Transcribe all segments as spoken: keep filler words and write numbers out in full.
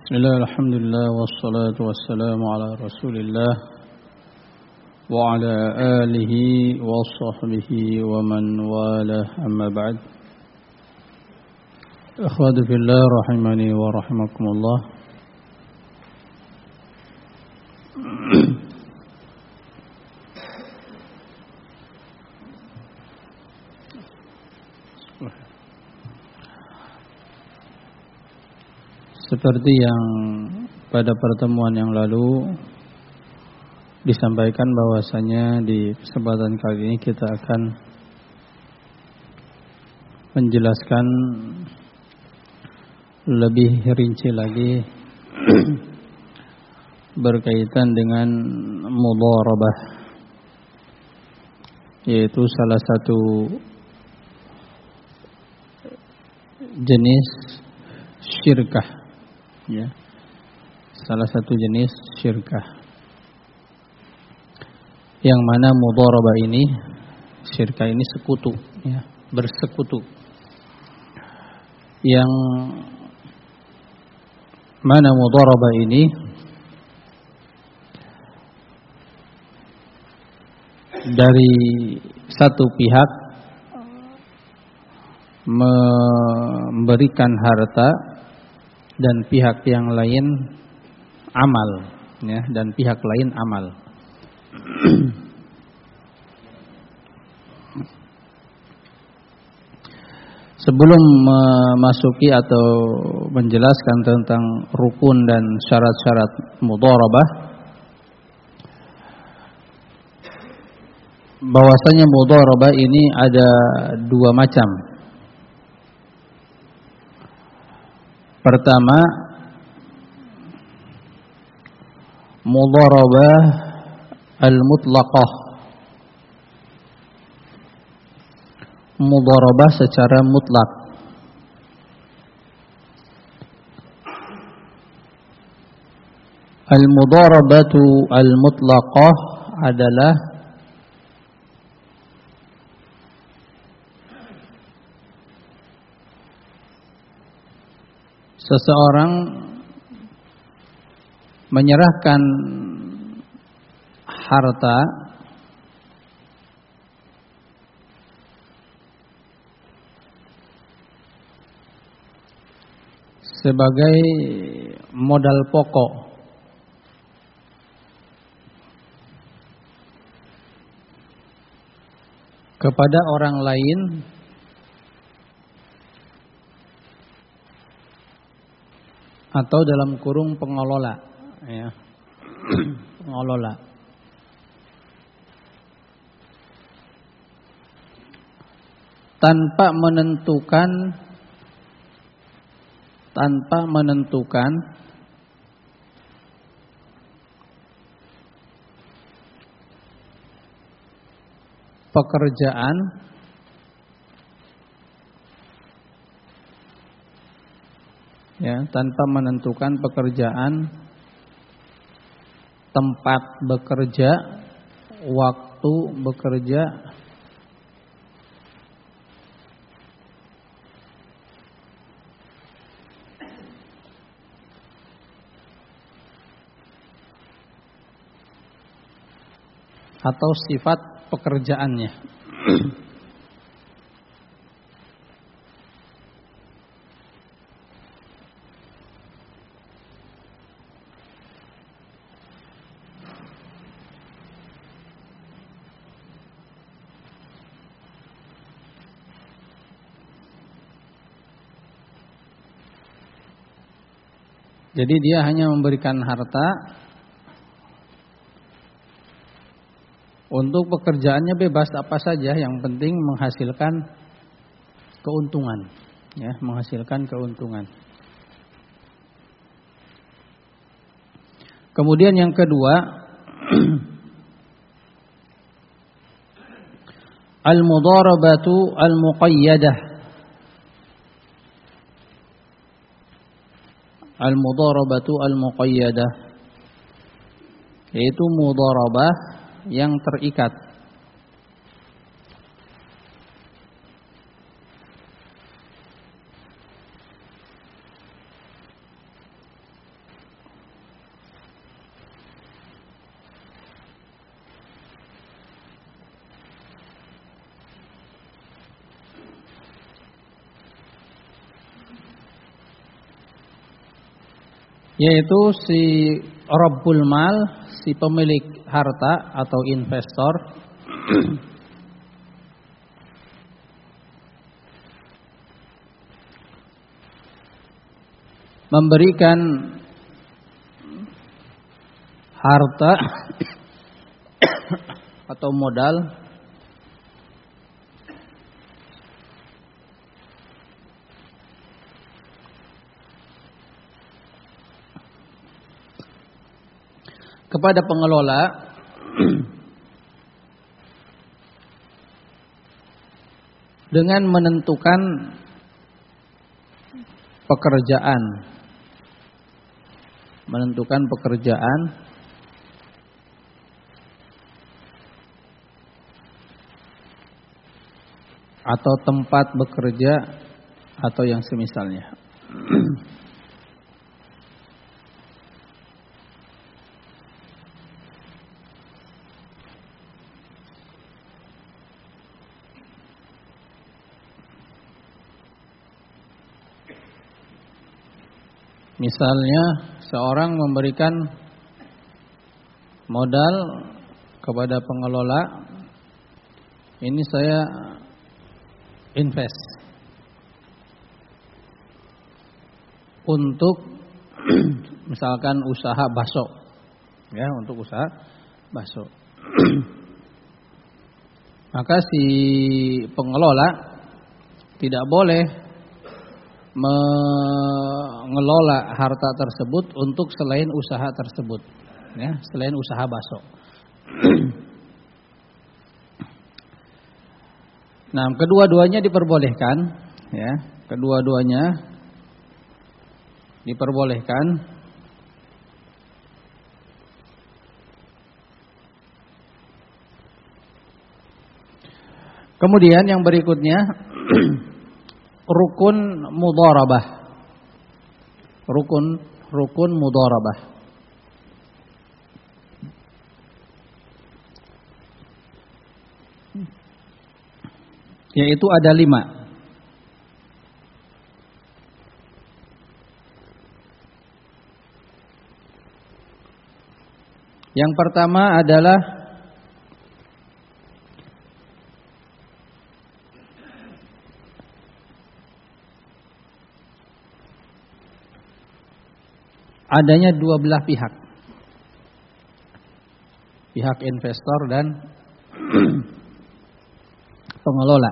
Bismillah, alhamdulillah, wassalatu wassalamu ala rasulillah wa ala alihi wa sahbihi wa man walah, amma ba'd. Akhwati fillah rahimani wa rahimakumullah. Seperti yang pada pertemuan yang lalu disampaikan bahwasanya di kesempatan kali ini kita akan menjelaskan lebih rinci lagi berkaitan dengan mudharabah, yaitu salah satu jenis syirkah. Ya, salah satu jenis syirkah yang mana mudharabah ini, syirkah ini sekutu, ya, bersekutu, yang mana mudharabah ini dari satu pihak memberikan harta dan pihak yang lain amal, ya, dan pihak lain amal. Sebelum memasuki atau menjelaskan tentang rukun dan syarat-syarat mudharabah, bahwasanya mudharabah ini ada dua macam. Pertama, mudharabah al-mutlaqah, mudharabah secara mutlak. Al-mudharabatu al-mutlaqah adalah seseorang menyerahkan harta sebagai modal pokok kepada orang lain atau dalam kurung pengelola, ya, pengelola. Tanpa menentukan, tanpa menentukan pekerjaan ya, tanpa menentukan pekerjaan, tempat bekerja, waktu bekerja, atau sifat pekerjaannya. Jadi dia hanya memberikan harta untuk pekerjaannya bebas apa saja, yang penting menghasilkan keuntungan, ya, menghasilkan keuntungan. Kemudian yang kedua, al-mudharabatu al-muqayyadah. Al-mudharabatu al-muqayyadah, yaitu mudharabah yang terikat. yaitu si Rabbul Mal, si pemilik harta atau investor memberikan harta atau modal kepada pengelola dengan menentukan pekerjaan, menentukan pekerjaan atau tempat bekerja atau yang semisalnya. Misalnya seorang memberikan modal kepada pengelola, ini saya invest untuk misalkan usaha bakso, ya, untuk usaha bakso. Maka si pengelola tidak boleh mengelola harta tersebut untuk selain usaha tersebut, ya, selain usaha bakso. Nah, kedua-duanya diperbolehkan, ya, kedua-duanya diperbolehkan. Kemudian yang berikutnya rukun mudharabah. Rukun rukun mudharabah. Yaitu ada lima. Yang pertama adalah adanya dua belah pihak. Pihak investor dan pengelola.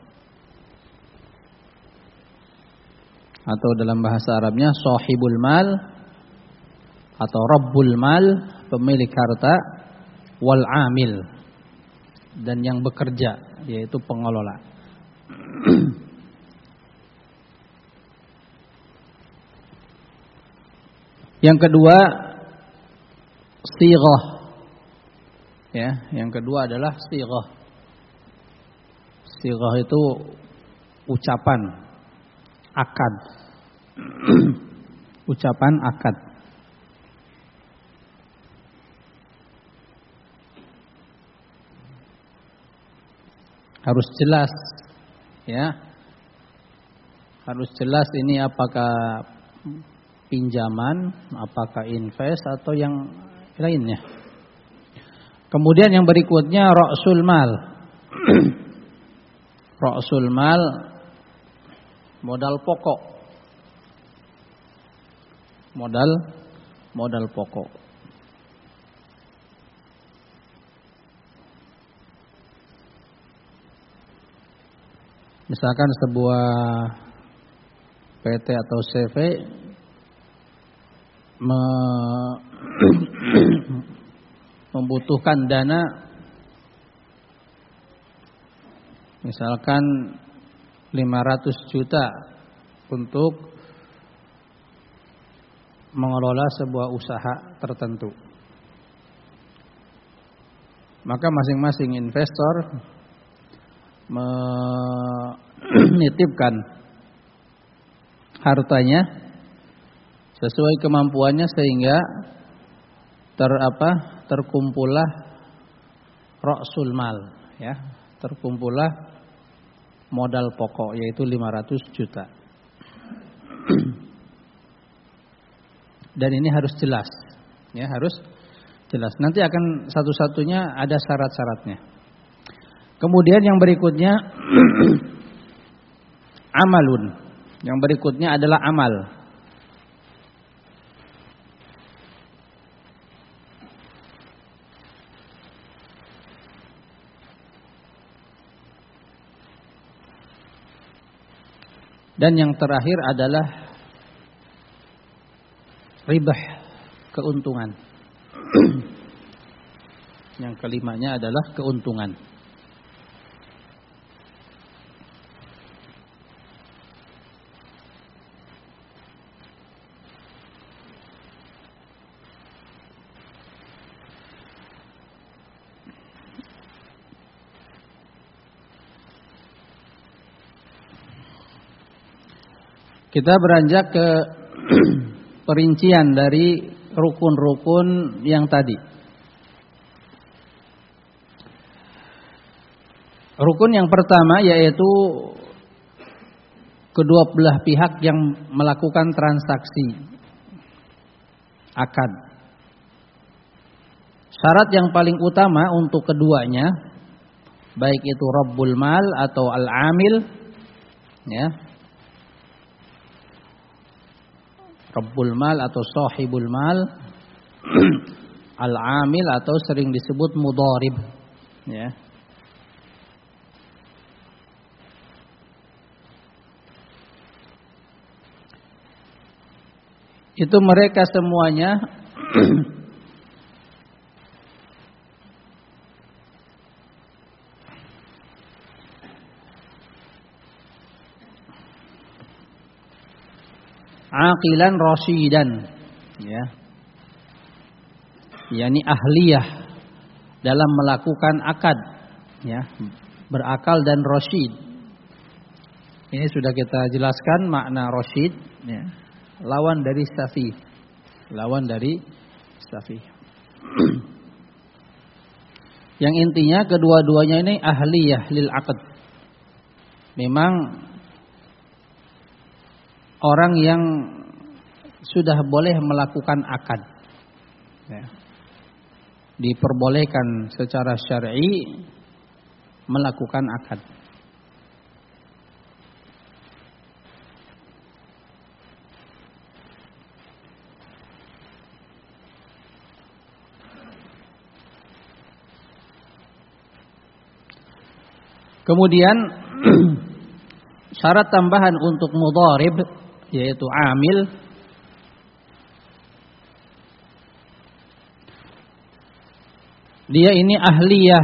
Atau dalam bahasa Arabnya sahibul mal atau rabbul mal, pemilik harta, wal amil, dan yang bekerja, yaitu pengelola. Yang kedua sighah. Ya, yang kedua adalah sighah. Sighah itu ucapan akad. Ucapan akad. Harus jelas, ya. Harus jelas ini apakah pinjaman, apakah invest atau yang lainnya. Kemudian yang berikutnya ra'sul mal. Ra'sul mal, modal pokok. Modal modal pokok. Misalkan sebuah P T atau C V membutuhkan dana misalkan lima ratus juta untuk mengelola sebuah usaha tertentu. Maka masing-masing investor menitipkan hartanya sesuai kemampuannya sehingga ter apa terkumpullah ra'sul mal, ya, terkumpullah modal pokok yaitu lima ratus juta. dan ini harus jelas. Ya, harus jelas. Nanti akan satu-satunya ada syarat-syaratnya. Kemudian yang berikutnya amalun. Yang berikutnya adalah amal. Dan yang terakhir adalah ribah, keuntungan. Yang kelimanya adalah keuntungan. Kita beranjak ke perincian dari rukun-rukun yang tadi. Rukun yang pertama yaitu kedua belah pihak yang melakukan transaksi akad. Syarat yang paling utama untuk keduanya, baik itu Rabbul Mal atau Al-Amil, ya. Rabbul Mal atau Sahibul Mal, Al-Amil atau sering disebut Mudharib, ya. Itu mereka semuanya aqilan rasyidan, ya, yakni ahliyah dalam melakukan akad, ya, berakal dan rasyid. Ini sudah kita jelaskan makna rasyid, ya, lawan dari safih, lawan dari safih. Yang intinya kedua-duanya ini ahliyah lil aqd. Memang orang yang sudah boleh melakukan akad, ya, diperbolehkan secara syar'i melakukan akad. Kemudian syarat tambahan untuk mudharib yaitu amil, dia ini ahliyah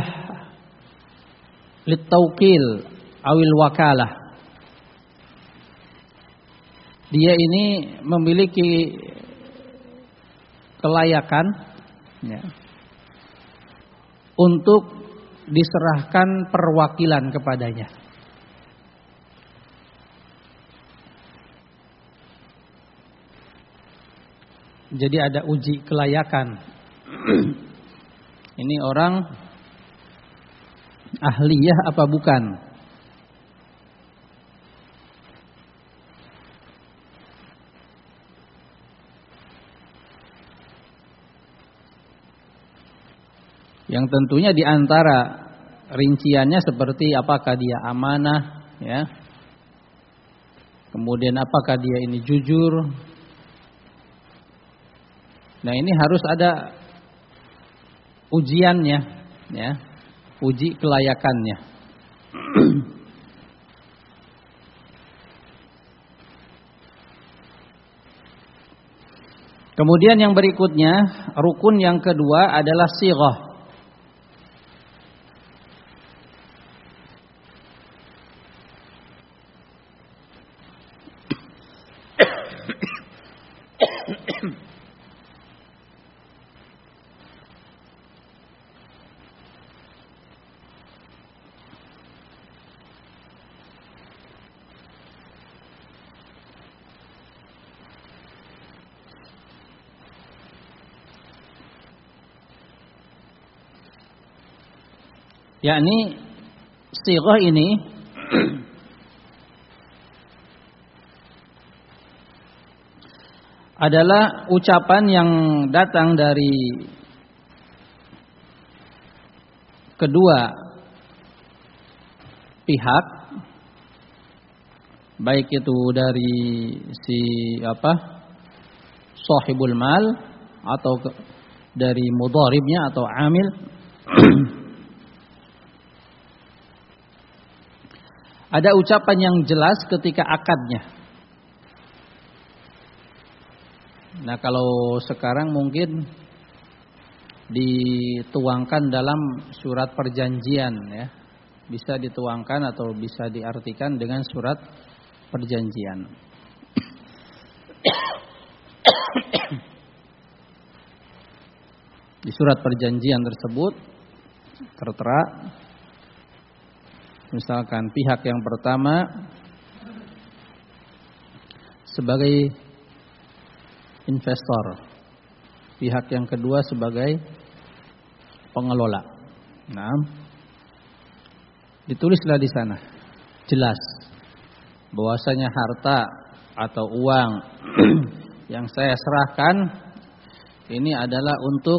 litauqil awil wakalah. Dia ini memiliki kelayakan, ya, untuk diserahkan perwakilan kepadanya. Jadi ada uji kelayakan. Ini orang ahliyah apa bukan? Yang tentunya di antara rinciannya seperti apakah dia amanah, ya. Kemudian apakah dia ini jujur. Nah, ini harus ada ujiannya, ya, uji kelayakannya. Kemudian yang berikutnya, rukun yang kedua adalah sighah. Yakni sighah ini adalah ucapan yang datang dari kedua pihak, baik itu dari si apa sahibul mal atau ke, dari mudharibnya atau amil. Ada ucapan yang jelas ketika akadnya. Nah, kalau sekarang mungkin dituangkan dalam surat perjanjian ya. Bisa dituangkan atau bisa diartikan dengan surat perjanjian. Di surat perjanjian tersebut tertera misalkan pihak yang pertama sebagai investor, pihak yang kedua sebagai pengelola. Nah, ditulislah di sana jelas bahwasanya harta atau uang yang saya serahkan ini adalah untuk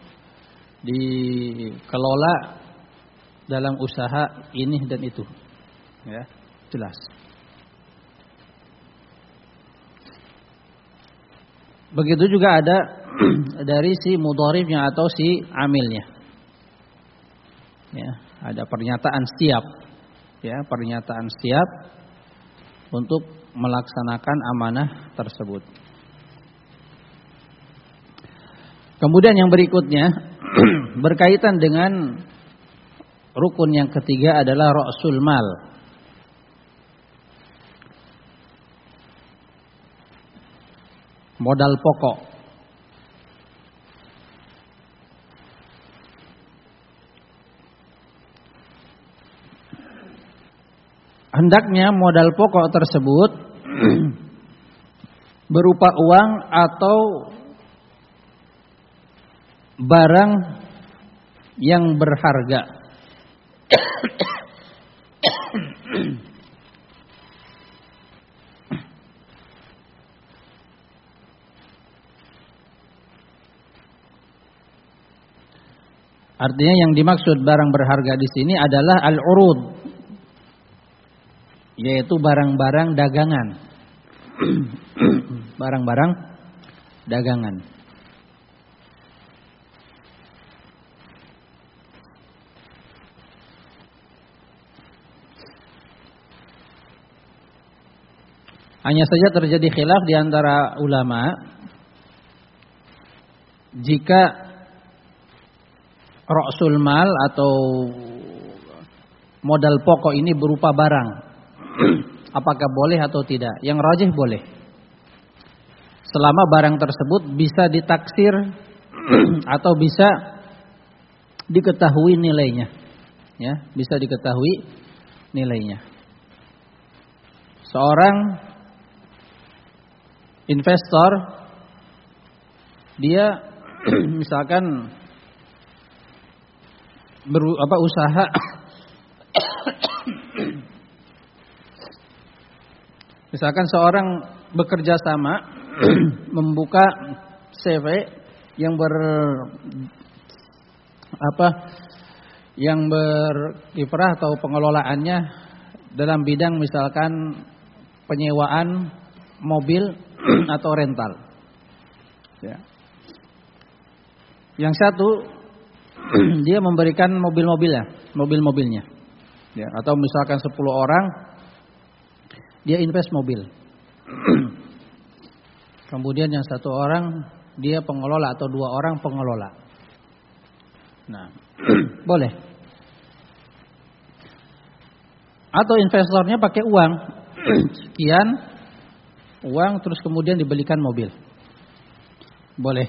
dikelola dalam usaha ini dan itu, ya jelas. Begitu juga ada dari si mudharibnya atau si amilnya, ya ada pernyataan siap, ya pernyataan siap untuk melaksanakan amanah tersebut. Kemudian yang berikutnya berkaitan dengan rukun yang ketiga adalah ra'sul mal. Modal pokok. Hendaknya modal pokok tersebut berupa uang atau barang yang berharga. Artinya yang dimaksud barang berharga di sini adalah al-urud, yaitu barang-barang dagangan. Barang-barang dagangan. Hanya saja terjadi khilaf di antara ulama jika ra'sul mal atau modal pokok ini berupa barang, apakah boleh atau tidak? Yang rajih boleh. Selama barang tersebut bisa ditaksir atau bisa diketahui nilainya. Ya, bisa diketahui nilainya. Seorang investor dia misalkan beru, apa usaha misalkan seorang bekerja sama membuka C V yang ber apa yang berkiprah atau pengelolaannya dalam bidang misalkan penyewaan mobil atau rental. Ya. Yang satu dia memberikan mobil-mobilnya, mobil-mobilnya. Ya, atau misalkan sepuluh orang dia invest mobil. Kemudian yang satu orang dia pengelola atau dua orang pengelola. Nah, boleh. Atau investornya pakai uang sekian uang terus kemudian dibelikan mobil. Boleh.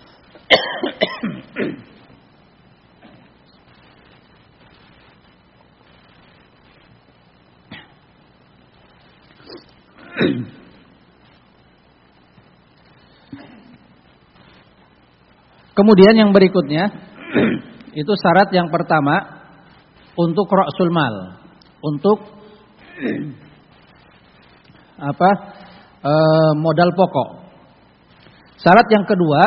Kemudian yang berikutnya itu syarat yang pertama untuk ra'sul mal, untuk apa e, modal pokok. Syarat yang kedua,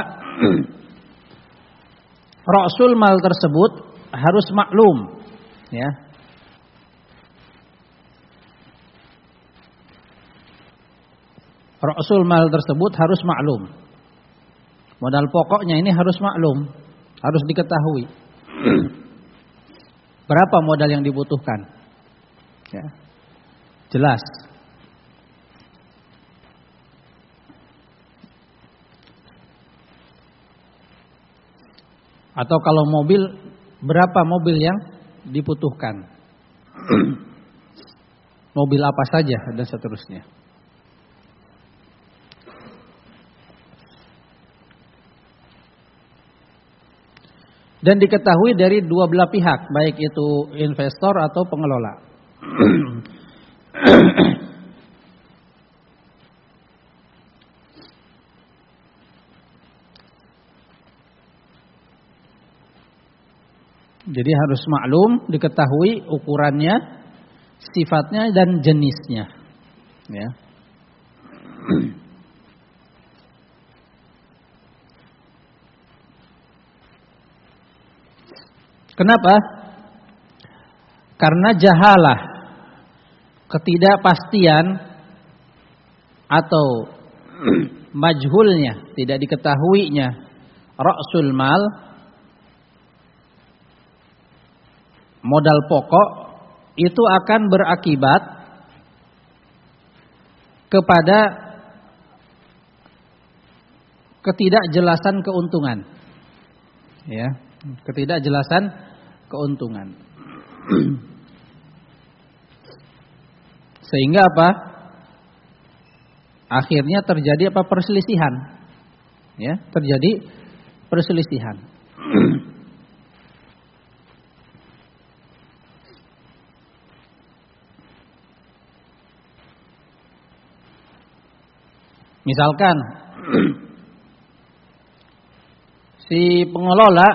ra'sul mal tersebut harus maklum, ya. Ra'sul mal tersebut harus maklum. Modal pokoknya ini harus maklum, harus diketahui. Berapa modal yang dibutuhkan? Ya. Jelas. Atau kalau mobil, berapa mobil yang dibutuhkan? Mobil apa saja dan seterusnya. Dan diketahui dari dua belah pihak, baik itu investor atau pengelola. Jadi harus maklum, diketahui ukurannya, sifatnya dan jenisnya. Ya. Kenapa? Karena jahalah, ketidakpastian atau majhulnya, tidak diketahuinya ra'sul mal, modal pokok, itu akan berakibat kepada ketidakjelasan keuntungan. Ya, ketidakjelasan keuntungan. Sehingga apa? Akhirnya terjadi apa? Perselisihan. Ya, terjadi perselisihan. Misalkan si pengelola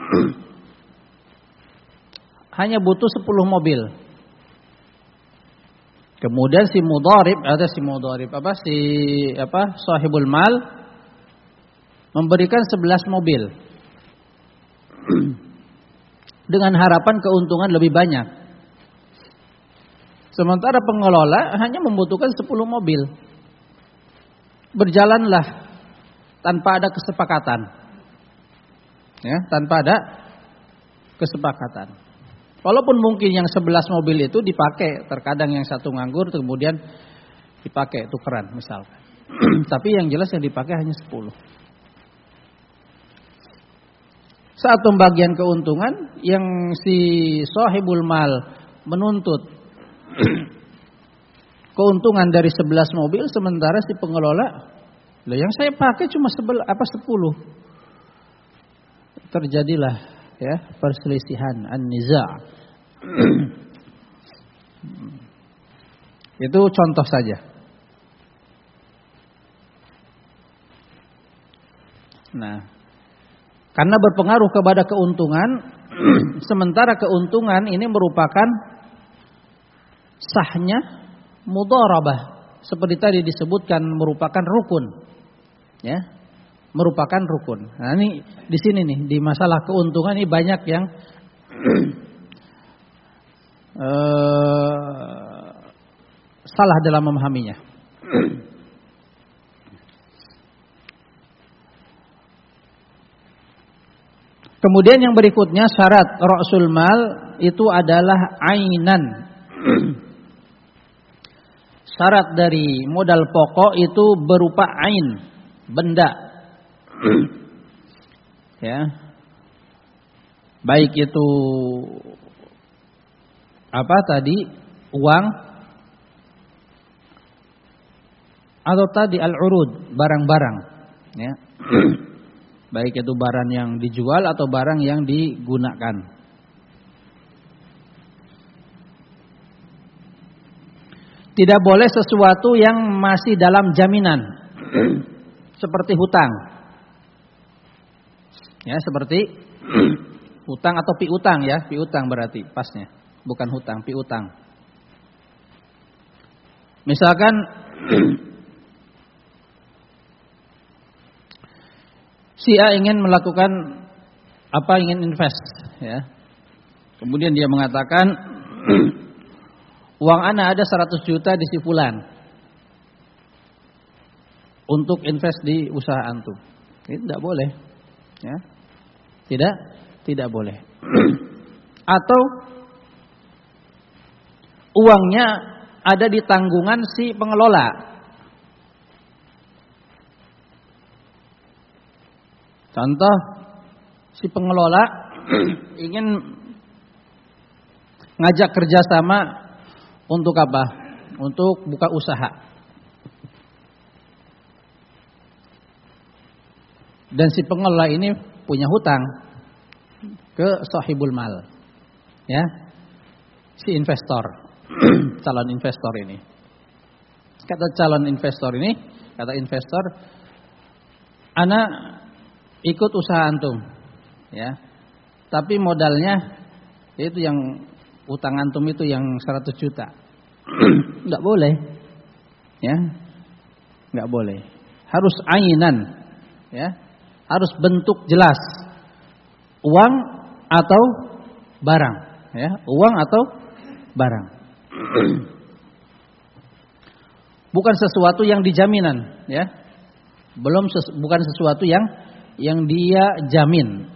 hanya butuh sepuluh mobil. Kemudian si mudharib, ada si mudharib apa si apa sahibul mal memberikan sebelas mobil. Dengan harapan keuntungan lebih banyak. Sementara pengelola hanya membutuhkan sepuluh mobil. Berjalanlah tanpa ada kesepakatan. Ya, tanpa ada kesepakatan. Walaupun mungkin yang sebelas mobil itu dipakai, terkadang yang satu nganggur kemudian dipakai tukeran misalkan. Tapi yang jelas yang dipakai hanya sepuluh. Saat pembagian keuntungan yang si sahibul mal menuntut keuntungan dari sebelas mobil, sementara si pengelola, lah yang saya pakai cuma sebel apa sepuluh. Terjadilah ya perselisihan, an-niza'. Itu contoh saja. Nah, karena berpengaruh kepada keuntungan, sementara keuntungan ini merupakan sahnya mudharabah, seperti tadi disebutkan merupakan rukun, ya, merupakan rukun. Nah ini di sini nih di masalah keuntungan ini banyak yang uh, salah dalam memahaminya. Kemudian yang berikutnya syarat ra'sul mal itu adalah ainan. Syarat dari modal pokok itu berupa ain, benda. Ya. Baik itu apa tadi? Uang atau tadi al-urud, barang-barang, ya. Baik itu barang yang dijual atau barang yang digunakan. Tidak boleh sesuatu yang masih dalam jaminan. Seperti hutang. Ya, seperti hutang atau piutang ya, piutang berarti pasnya. Bukan hutang, piutang. Misalkan Si A ingin melakukan apa, ingin invest, ya. Kemudian dia mengatakan, uang ana ada seratus juta di si fulan untuk invest di usaha antum. Ini tidak boleh, ya. Tidak, tidak boleh. Atau uangnya ada di tanggungan si pengelola. Contoh, si pengelola ingin ngajak kerjasama untuk apa? Untuk buka usaha. Dan si pengelola ini punya hutang ke sahibul mal, ya, si investor, calon investor ini. Kata calon investor ini, kata investor, ana ikut usaha antum, ya, tapi modalnya yaitu yang utang antum itu yang seratus juta. Enggak boleh, ya, enggak boleh. Harus ainan, ya, harus bentuk jelas, uang atau barang, ya, uang atau barang. Bukan sesuatu yang dijaminan, ya, belum ses, bukan sesuatu yang yang dia jamin.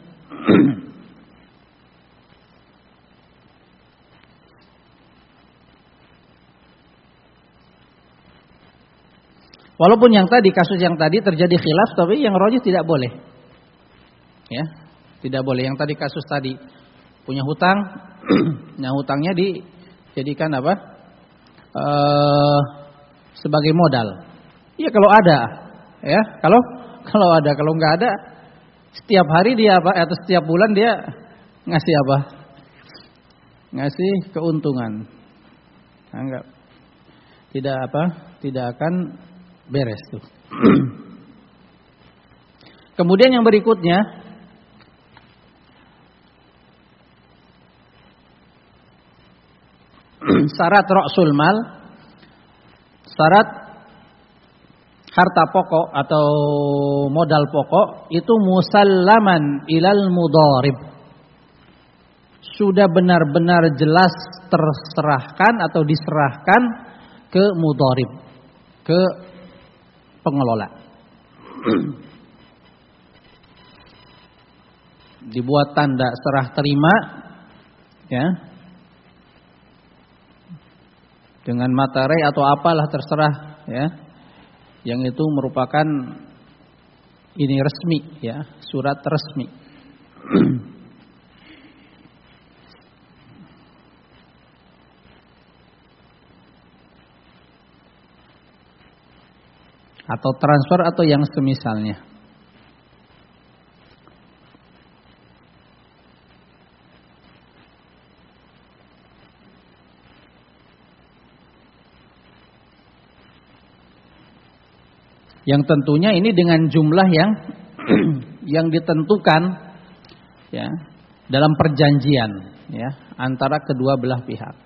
Walaupun yang tadi, kasus yang tadi terjadi khilaf, tapi yang rajih tidak boleh, ya, tidak boleh. Yang tadi kasus tadi punya hutang, yang hutangnya dijadikan apa? E, sebagai modal. Iya kalau ada, ya, kalau kalau ada, kalau nggak ada, setiap hari dia apa? Atau setiap bulan dia ngasih apa? Ngasih keuntungan. Nah, enggak, tidak apa? Tidak akan beres tuh. Kemudian yang berikutnya, syarat ra'sul mal, syarat harta pokok atau modal pokok itu musallaman ilal mudharib, sudah benar-benar jelas terserahkan atau diserahkan ke mudharib, ke pengelola. Dibuat tanda serah terima, ya, dengan materai atau apalah terserah, ya, yang itu merupakan ini resmi, ya, surat resmi. Atau transfer atau yang semisalnya. Yang tentunya ini dengan jumlah yang yang ditentukan, ya, dalam perjanjian, ya, antara kedua belah pihak.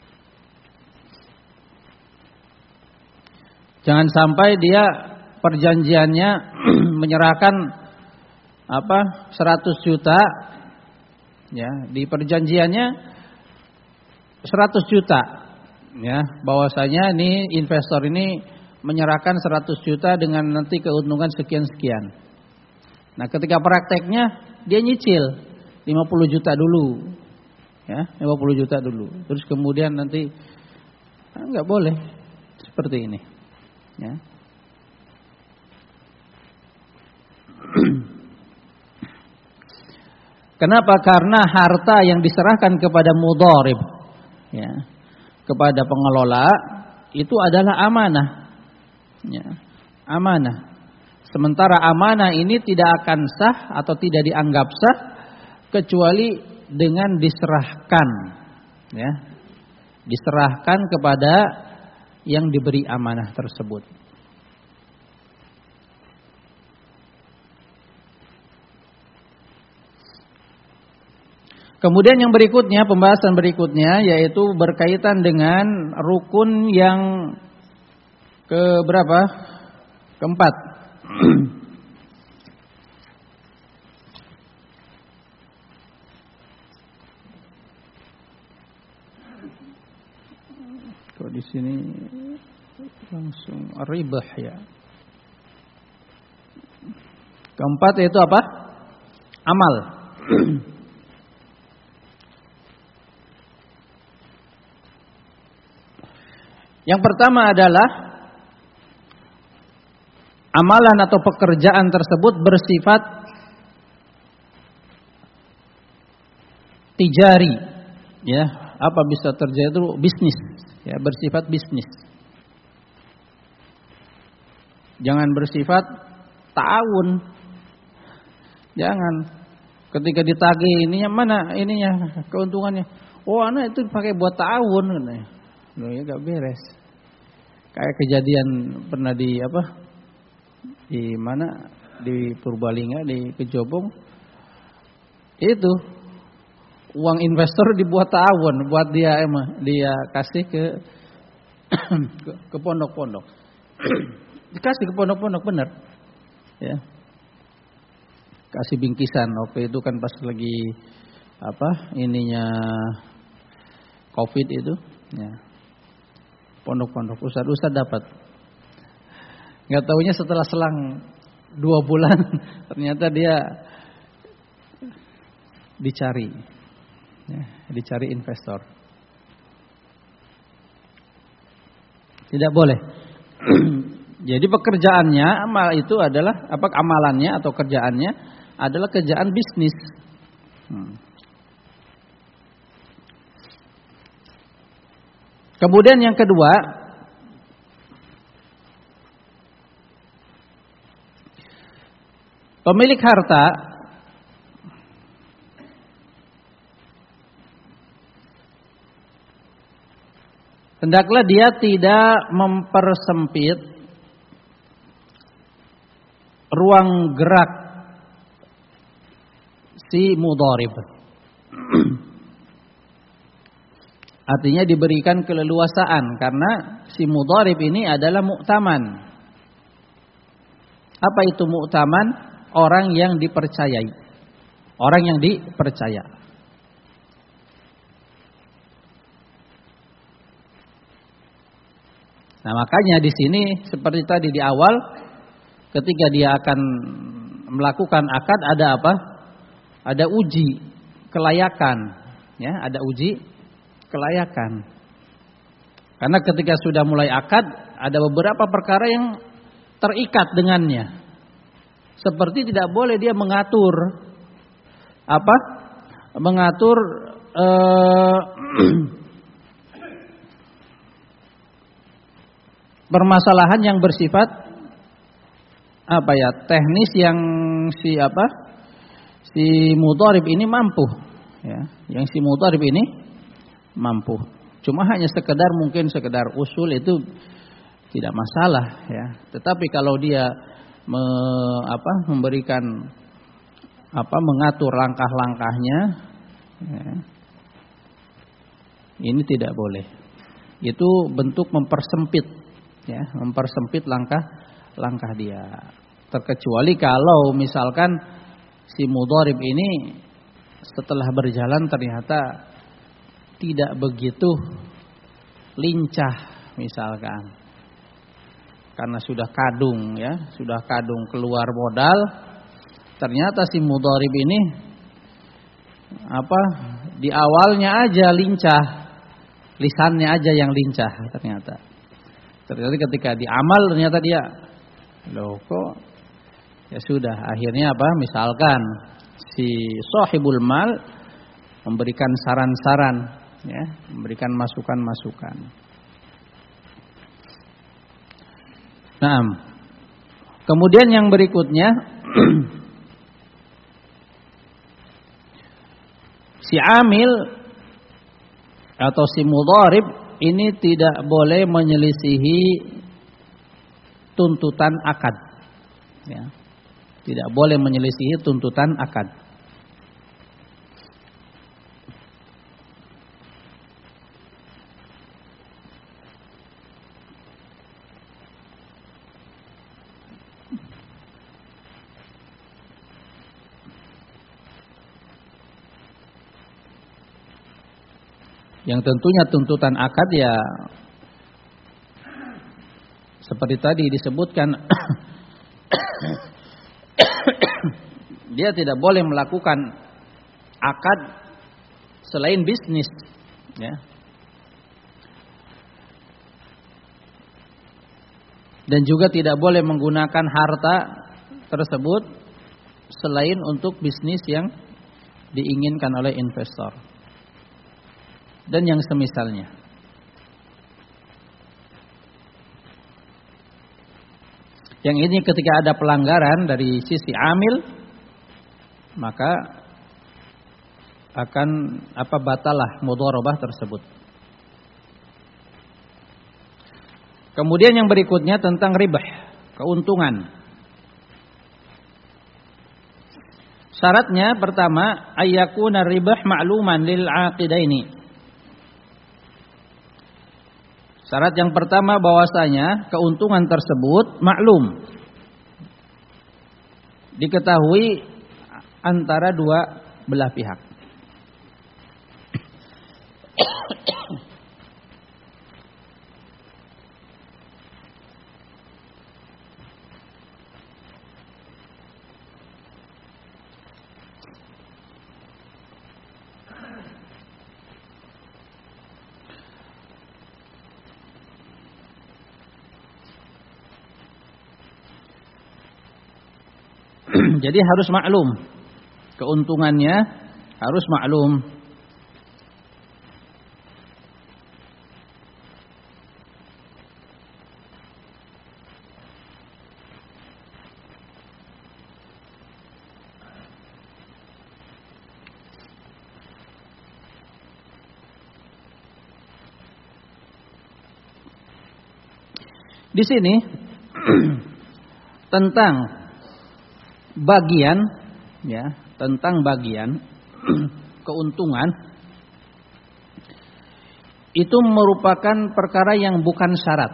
Jangan sampai dia perjanjiannya menyerahkan apa seratus juta, ya, di perjanjiannya seratus juta, ya, bahwasanya ini investor ini menyerahkan seratus juta dengan nanti keuntungan sekian-sekian. Nah, ketika prakteknya dia nyicil lima puluh juta dulu, ya, lima puluh juta dulu. Terus kemudian nanti nah, enggak boleh seperti ini. Ya. Kenapa? Karena harta yang diserahkan kepada mudharib, ya, kepada pengelola itu adalah amanah, ya, amanah. Sementara amanah ini tidak akan sah atau tidak dianggap sah kecuali dengan diserahkan, ya, diserahkan kepada yang diberi amanah tersebut. Kemudian yang berikutnya, pembahasan berikutnya yaitu berkaitan dengan rukun yang ke berapa? Keempat. di sini langsung ribah ya. Keempat yaitu apa? Amal. Yang pertama adalah amalan atau pekerjaan tersebut bersifat tijari, ya. Apa bisa terjadi itu bisnis, ya, bersifat bisnis. Jangan bersifat ta'awun. Jangan. Ketika ditagih ininya mana ininya keuntungannya? Oh, anak itu pakai buat ta'awun katanya. Loh, ya enggak beres. Kayak kejadian pernah di apa? Di mana? Di Purbalingga, di Kejobong. Itu uang investor dibuat ta'awun, buat dia emang dia kasih ke ke, ke pondok-pondok. Dikasih ke pondok-pondok benar. Ya. Kasih bingkisan waktu itu kan pas lagi apa ininya Covid itu, ya. Pondok-pondok ustaz-ustaz dapat. Nggak taunya setelah selang dua bulan ternyata dia dicari, ya, dicari investor. Tidak boleh. Jadi pekerjaannya amal itu adalah apa amalannya atau kerjaannya adalah kerjaan bisnis. Hmm. Kemudian yang kedua, pemilik harta hendaklah dia tidak mempersempit ruang gerak si mudharib. Artinya diberikan keleluasaan karena si mudharib ini adalah mu'taman. Apa itu mu'taman? Orang yang dipercayai. Orang yang dipercaya. Nah, makanya di sini seperti tadi di awal ketika dia akan melakukan akad ada apa? Ada uji kelayakan, ya, ada uji kelayakan. Karena ketika sudah mulai akad ada beberapa perkara yang terikat dengannya. Seperti tidak boleh dia mengatur apa? Mengatur eh, permasalahan yang bersifat apa ya? Teknis yang si apa? Si mudharib ini mampu, ya. Yang si mudharib ini mampu. Cuma hanya sekedar mungkin sekedar usul itu tidak masalah, ya. Tetapi kalau dia me, apa, memberikan apa mengatur langkah-langkahnya, ya, ini tidak boleh. Itu bentuk mempersempit, ya, mempersempit langkah-langkah dia. Terkecuali kalau misalkan si mudharib ini setelah berjalan ternyata tidak begitu lincah misalkan. Karena sudah kadung, ya, sudah kadung keluar modal, ternyata si mudharib ini apa? Di awalnya aja lincah, lisannya aja yang lincah ternyata. Ternyata ketika di amal ternyata dia loh kok. Ya sudah, akhirnya apa? Misalkan si sahibul mal memberikan saran-saran, ya, memberikan masukan-masukan. Nah, kemudian yang berikutnya si amil atau si mudharib ini tidak boleh menyelisihi tuntutan akad, ya. Tidak boleh menyelisihi tuntutan akad. Yang tentunya tuntutan akad ya seperti tadi disebutkan dia tidak boleh melakukan akad selain bisnis, ya. Dan juga tidak boleh menggunakan harta tersebut selain untuk bisnis yang diinginkan oleh investor dan yang semisalnya. Yang ini ketika ada pelanggaran dari sisi amil, maka akan apa batalah mudharabah tersebut. Kemudian yang berikutnya tentang ribah, keuntungan. Syaratnya pertama, ayyakuna ribah ma'luman lil 'aqidaini. Syarat yang pertama bahwasanya keuntungan tersebut maklum, diketahui antara dua belah pihak. Jadi harus maklum, keuntungannya harus maklum. Di sini tentang bagian, ya, tentang bagian keuntungan itu merupakan perkara yang bukan syarat.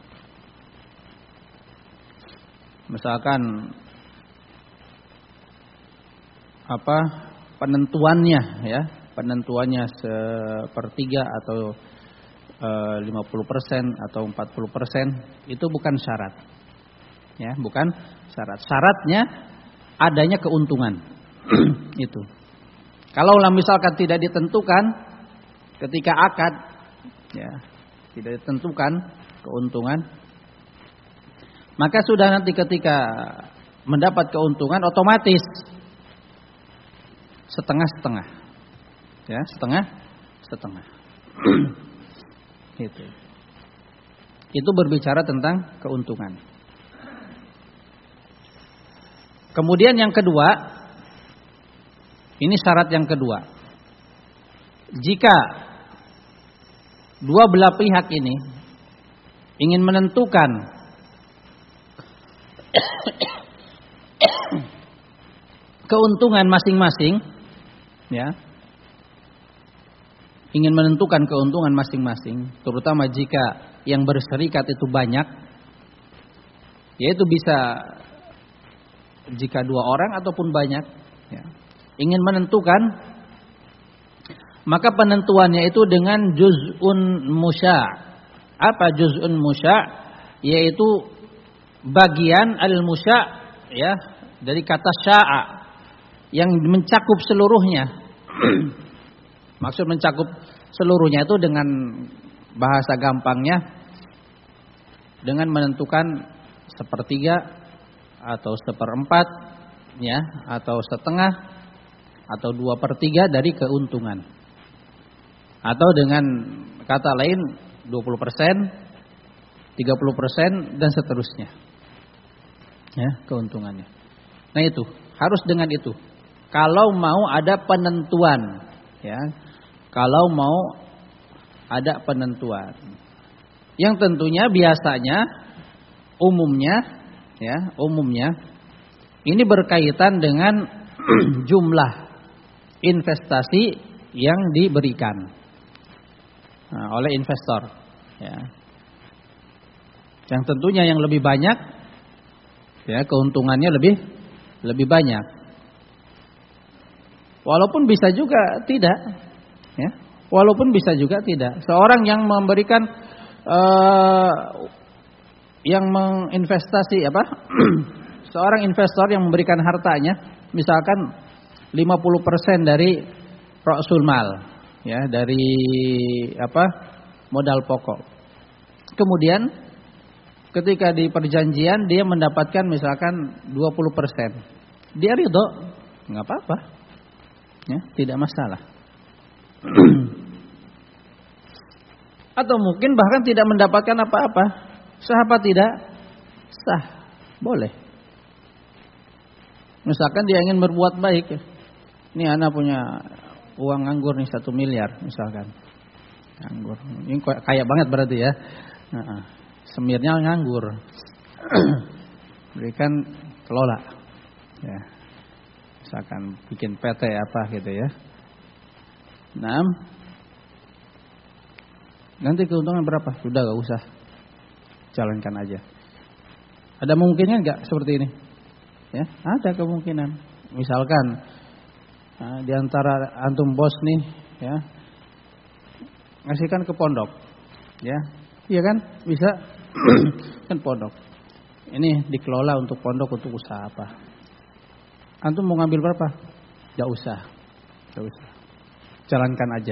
Misalkan apa penentuannya, ya, penentuannya sepertiga atau e, lima puluh persen atau empat puluh persen itu bukan syarat. Ya, bukan syarat. Syaratnya adanya keuntungan. Itu. Kalau misalkan tidak ditentukan ketika akad, ya, tidak ditentukan keuntungan, maka sudah nanti ketika mendapat keuntungan otomatis setengah-setengah. Ya, setengah-setengah. Itu. Itu berbicara tentang keuntungan. Kemudian yang kedua, ini syarat yang kedua. Jika dua belah pihak ini ingin menentukan keuntungan masing-masing, ya, ingin menentukan keuntungan masing-masing, terutama jika yang berserikat itu banyak, yaitu bisa jika dua orang ataupun banyak, ya, ingin menentukan, maka penentuannya itu dengan juz'un musya'. Apa juz'un musya'? Yaitu bagian al-musya', ya, dari kata sya'a yang mencakup seluruhnya. Maksud mencakup seluruhnya itu dengan bahasa gampangnya dengan menentukan sepertiga atau seperempat, ya, atau setengah, atau dua per tiga dari keuntungan, atau dengan kata lain dua puluh persen, tiga puluh persen dan seterusnya, ya, keuntungannya. Nah itu harus dengan itu. Kalau mau ada penentuan, ya, kalau mau ada penentuan, yang tentunya biasanya umumnya, ya, umumnya ini berkaitan dengan jumlah investasi yang diberikan, nah, oleh investor, ya. Yang tentunya yang lebih banyak, ya, keuntungannya lebih lebih banyak. Walaupun bisa juga tidak, ya. Walaupun bisa juga tidak. Seorang yang memberikan uh, yang menginvestasi apa? Seorang investor yang memberikan hartanya, misalkan lima puluh persen dari ra'sul mal, ya, dari apa? Modal pokok. Kemudian ketika di perjanjian dia mendapatkan misalkan dua puluh persen. Dia ridho, enggak apa-apa. Ya, tidak masalah. Atau mungkin bahkan tidak mendapatkan apa-apa. Sah apa tidak? Sah. Boleh. Misalkan dia ingin berbuat baik. Ini anak punya uang nganggur nih satu miliar misalkan. Nganggur. Ini kaya banget berarti ya. Nah, semirnya nganggur. Berikan kelola. Ya. Misalkan bikin P T apa gitu ya. Nah, nanti keuntungan berapa? Sudah gak usah. Jalankan aja. Ada mungkinnya enggak seperti ini? Ya, ada kemungkinan. Misalkan nah, di antara antum bos nih, ya, ngasihkan ke pondok, ya, iya kan, bisa kan pondok. Ini dikelola untuk pondok untuk usaha apa? Antum mau ngambil berapa? Gak usah, gak usah. Jalankan aja.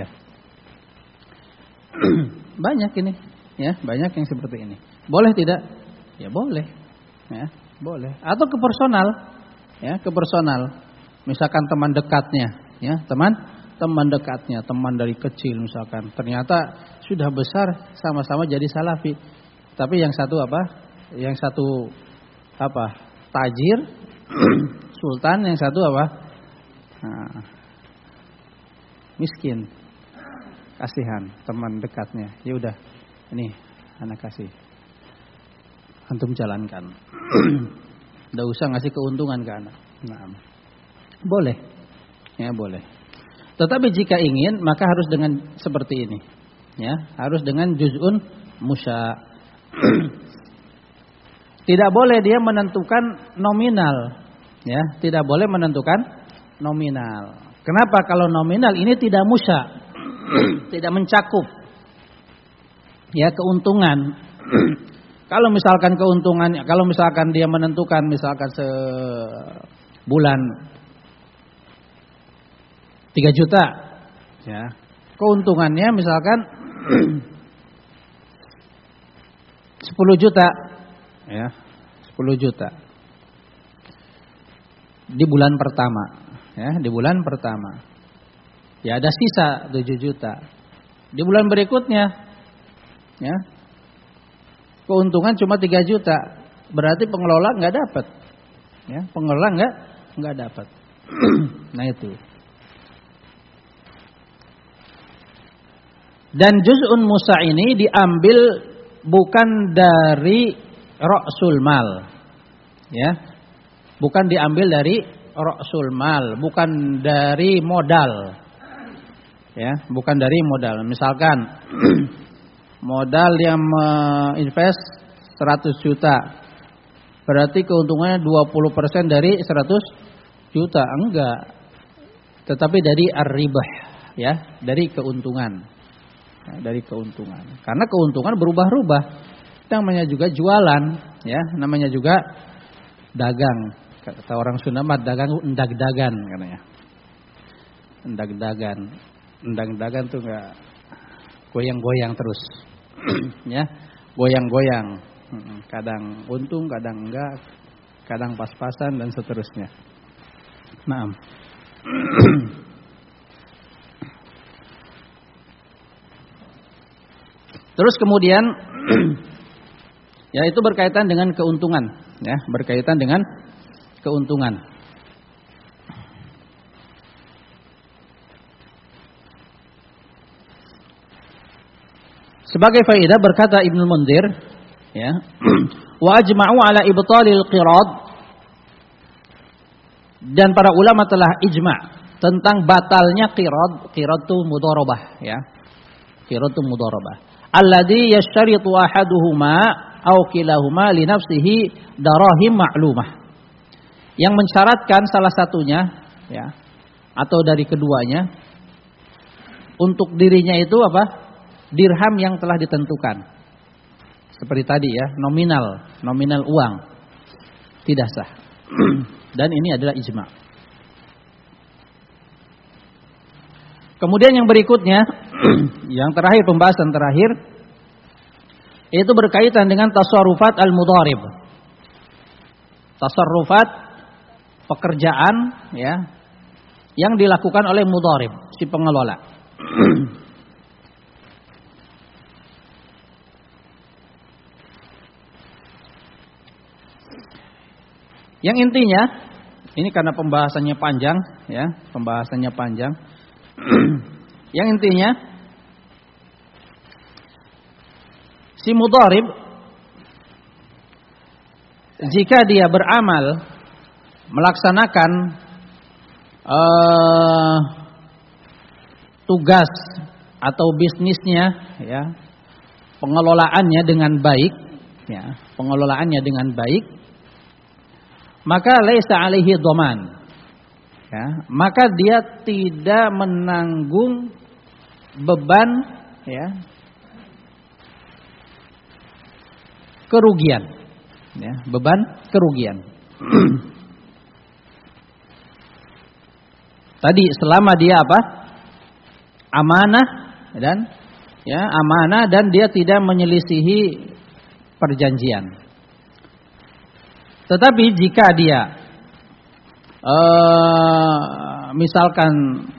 Banyak ini, ya, banyak yang seperti ini. Boleh tidak? Ya boleh, ya, boleh. Atau ke personal, ya, ke personal. Misalkan teman dekatnya, ya, teman, teman dekatnya, teman dari kecil misalkan. Ternyata sudah besar sama-sama jadi salafi. Tapi yang satu apa? Yang satu apa? Tajir, sultan. Yang satu apa? Nah, miskin. Kasihan teman dekatnya. Ya udah, ini anak kasih. Antum jalankan. Enggak usah ngasih keuntungan ke anak. Nah, boleh. Ya, boleh. Tetapi jika ingin maka harus dengan seperti ini. Ya, harus dengan juz'un musya. Tidak boleh dia menentukan nominal. Ya, tidak boleh menentukan nominal. Kenapa? Kalau nominal ini tidak musya. Tidak mencakup ya keuntungan. Kalau misalkan keuntungannya, kalau misalkan dia menentukan misalkan sebulan tiga juta, ya, keuntungannya misalkan sepuluh juta, ya, sepuluh juta di bulan pertama, ya, di bulan pertama. Ya ada sisa tujuh juta. Di bulan berikutnya, ya, keuntungan cuma tiga juta. Berarti pengelola nggak dapat. Ya, pengelola nggak nggak dapat. Nah itu. Dan juz'un musa ini diambil bukan dari ra'sul mal. Ya. Bukan diambil dari ra'sul mal, bukan dari modal. Ya, bukan dari modal. Misalkan modal yang invest seratus juta. Berarti keuntungannya dua puluh persen dari seratus juta. Enggak. Tetapi dari ar-ribah, ya, dari keuntungan. Ya, dari keuntungan. Karena keuntungan berubah-ubah. Namanya juga jualan, ya, namanya juga dagang. Kata orang Sunda mah dagang endag-dagan katanya. Endag-dagan. Endang-dagan tuh nggak goyang-goyang terus, ya, goyang-goyang. Kadang untung, kadang enggak, kadang pas-pasan dan seterusnya. Naam. Terus kemudian, ya itu berkaitan dengan keuntungan, ya, berkaitan dengan keuntungan. Sebagai faedah berkata Ibnu Munzir, ya, wa ajma'u ala ibtalil qirad, dan para ulama telah ijma' tentang batalnya qirad. Qirad itu mudharabah, ya. Qirad itu mudharabah. Alladhi yashtaritu ahaduhuma aw kilahuma li nafsihi darahim ma'lumah. Yang mensyaratkan salah satunya, ya, atau dari keduanya untuk dirinya itu apa? Dirham yang telah ditentukan. seperti tadi ya, nominal, nominal uang tidak sah. Dan ini adalah ijma. Kemudian yang berikutnya, yang terakhir, pembahasan terakhir, itu berkaitan dengan tasarrufat al-mudharib. Tasarrufat pekerjaan ya yang dilakukan oleh mudharib, si pengelola. Yang intinya, ini karena pembahasannya panjang ya, pembahasannya panjang. Yang intinya, si mudharib jika dia beramal melaksanakan uh, tugas atau bisnisnya ya, pengelolaannya dengan baik ya, pengelolaannya dengan baik, maka laisa alaihi dhaman ya, maka dia tidak menanggung beban ya kerugian ya, beban kerugian. Tadi selama dia apa? Amanah dan ya, amanah dan dia tidak menyelisihi perjanjian. Tetapi jika dia uh, misalkan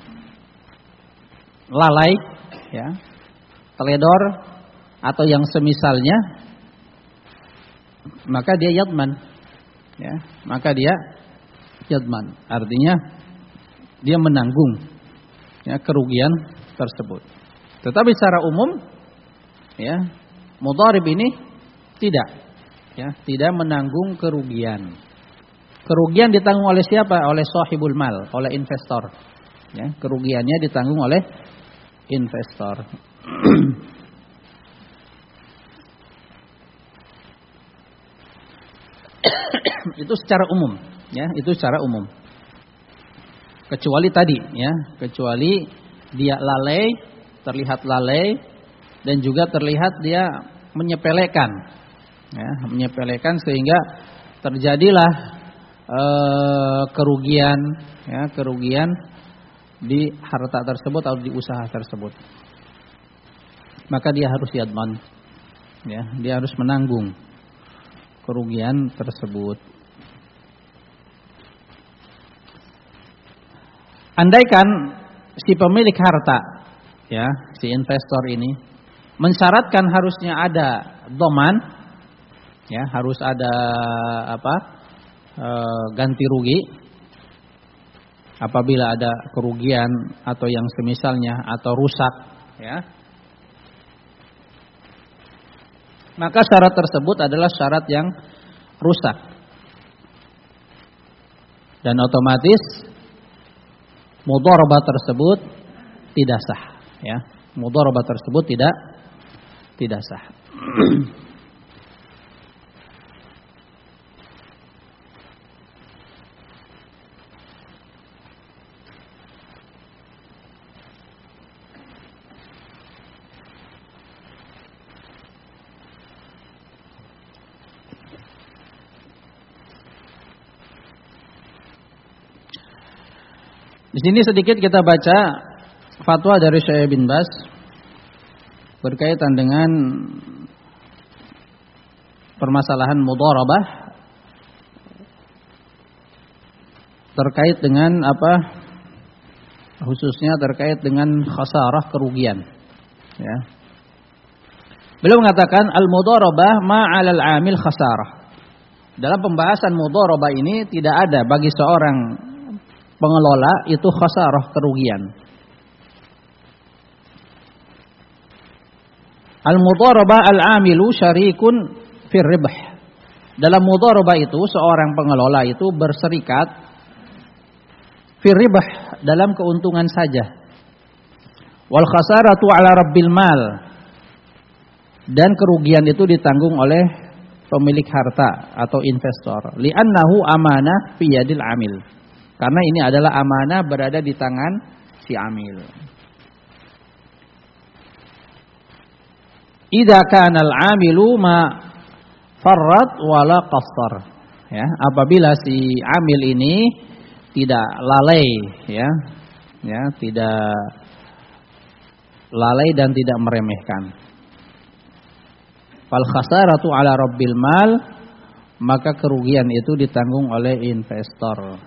lalai ya, teledor atau yang semisalnya, maka dia yadman ya, maka dia yadman, artinya dia menanggung ya kerugian tersebut. Tetapi secara umum ya, mudharib ini tidak ya, tidak menanggung kerugian. Kerugian ditanggung oleh siapa? Oleh sahibul mal, oleh investor ya, kerugiannya ditanggung oleh investor. Itu secara umum ya, itu secara umum. Kecuali tadi ya, kecuali dia lalai, terlihat lalai dan juga terlihat dia menyepelekan ya, menyepelekan sehingga terjadilah eh, kerugian ya, kerugian di harta tersebut atau di usaha tersebut. Maka dia harus yadman ya, dia harus menanggung kerugian tersebut. Andaikan si pemilik harta ya, si investor ini mensyaratkan harusnya ada dhaman ya, harus ada apa? E, ganti rugi apabila ada kerugian atau yang semisalnya atau rusak ya. Maka syarat tersebut adalah syarat yang rusak. Dan otomatis mudharabah tersebut tidak sah ya. Mudharabah tersebut tidak tidak sah. Di sini sedikit kita baca fatwa dari Syekh bin Baz berkaitan dengan permasalahan mudharabah terkait dengan apa? Khususnya terkait dengan khasarah, kerugian. Ya. Beliau mengatakan al-mudharabah ma 'alal 'amil khasarah. Dalam pembahasan mudharabah ini tidak ada bagi seorang pengelola itu khasarah, kerugian. Al-mudharabah al-amilu syarikun fir ribh. Dalam mudharabah itu seorang pengelola itu berserikat fir ribh, dalam keuntungan saja. Wal khasaratu 'ala rabbil mal. Dan kerugian itu ditanggung oleh pemilik harta atau investor. Li'annahu amanah fi yadil amil. Karena ini adalah amanah berada di tangan si amil. idza kana al-'amilu ma farrat wala qassar. Ya, apabila si amil ini tidak lalai, ya. Ya, tidak lalai dan tidak meremehkan. Fal khasaratu ala rabbil mal, maka kerugian itu ditanggung oleh investor.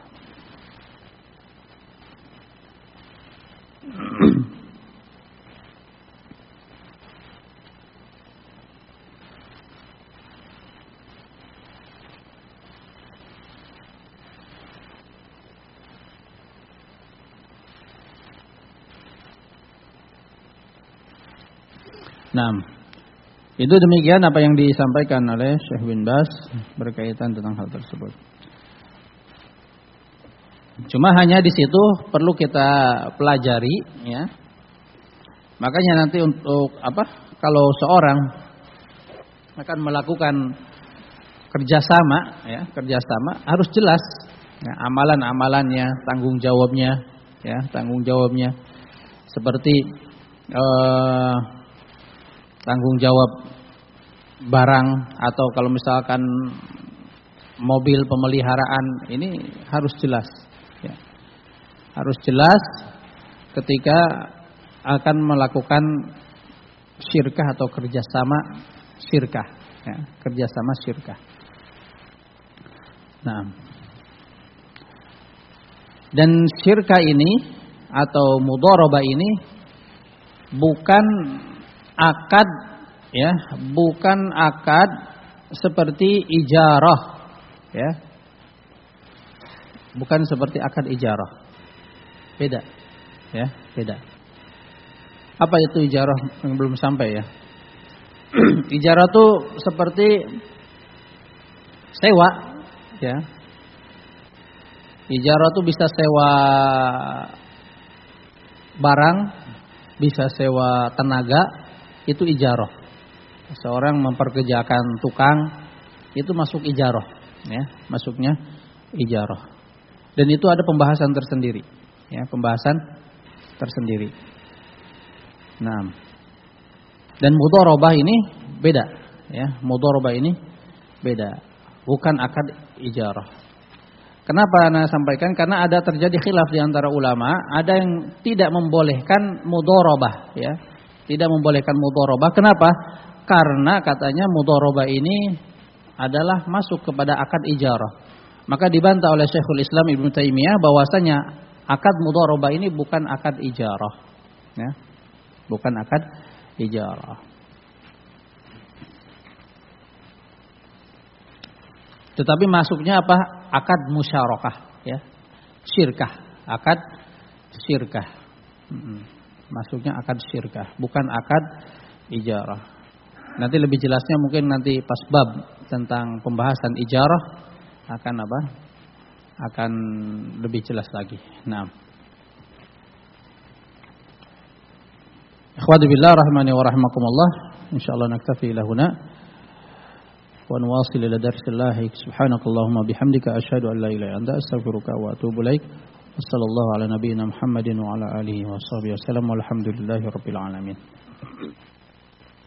Nah, itu demikian apa yang disampaikan oleh Syekh bin Baz berkaitan tentang hal tersebut. Cuma hanya di situ perlu kita pelajari, ya. Makanya nanti untuk apa? Kalau seorang akan melakukan kerjasama, ya, kerjasama harus jelas, ya, amalan-amalannya, tanggung jawabnya, ya, tanggung jawabnya. Seperti eh, tanggung jawab barang atau kalau misalkan mobil pemeliharaan ini harus jelas, ya. Harus jelas ketika akan melakukan syirkah atau kerjasama syirkah, ya, kerjasama syirkah. Nah, dan syirkah ini atau mudharabah ini bukan akad, ya, bukan akad seperti ijarah, ya, bukan seperti akad ijarah, beda, ya, beda. Apa itu ijarah yang belum sampai, ya? Ijarah itu seperti sewa, ya. Ijarah itu bisa sewa barang, bisa sewa tenaga. Itu ijarah. Seorang memperkerjakan tukang, itu masuk ijarah, ya, masuknya ijarah. Dan itu ada pembahasan tersendiri, ya, pembahasan tersendiri. Nah, dan mudharabah ini beda, ya, mudharabah ini beda, bukan akad ijarah. Kenapa Anda sampaikan? Karena ada terjadi khilaf di antara ulama, ada yang tidak membolehkan mudharabah, ya. Tidak membolehkan mudharabah. Kenapa? Karena katanya mudharabah ini adalah masuk kepada akad ijarah. Maka dibantah oleh Syekhul Islam Ibnu Taimiyah bahwasanya akad mudharabah ini bukan akad ijarah, ya. Bukan akad ijarah. Tetapi masuknya apa? Akad musyarakah, ya. Syirkah, akad syirkah. Hmm. Masuknya akad syirkah, bukan akad ijarah. Nanti lebih jelasnya mungkin nanti pas bab tentang pembahasan ijarah akan apa? Akan lebih jelas lagi. Nah, ikhwati billah rahimani wa rahimakumullah. Insyaallah naktafi lahuna wa nuwasil ila darsillah. Subhanakallahumma bihamdika asyhadu an la ilaha illa anta astaghfiruka wa atubu ilaik. Wassallallahu ala nabiyyina Muhammadin wa ala alihi wa sahbihi wasallam walhamdulillahi rabbil alamin.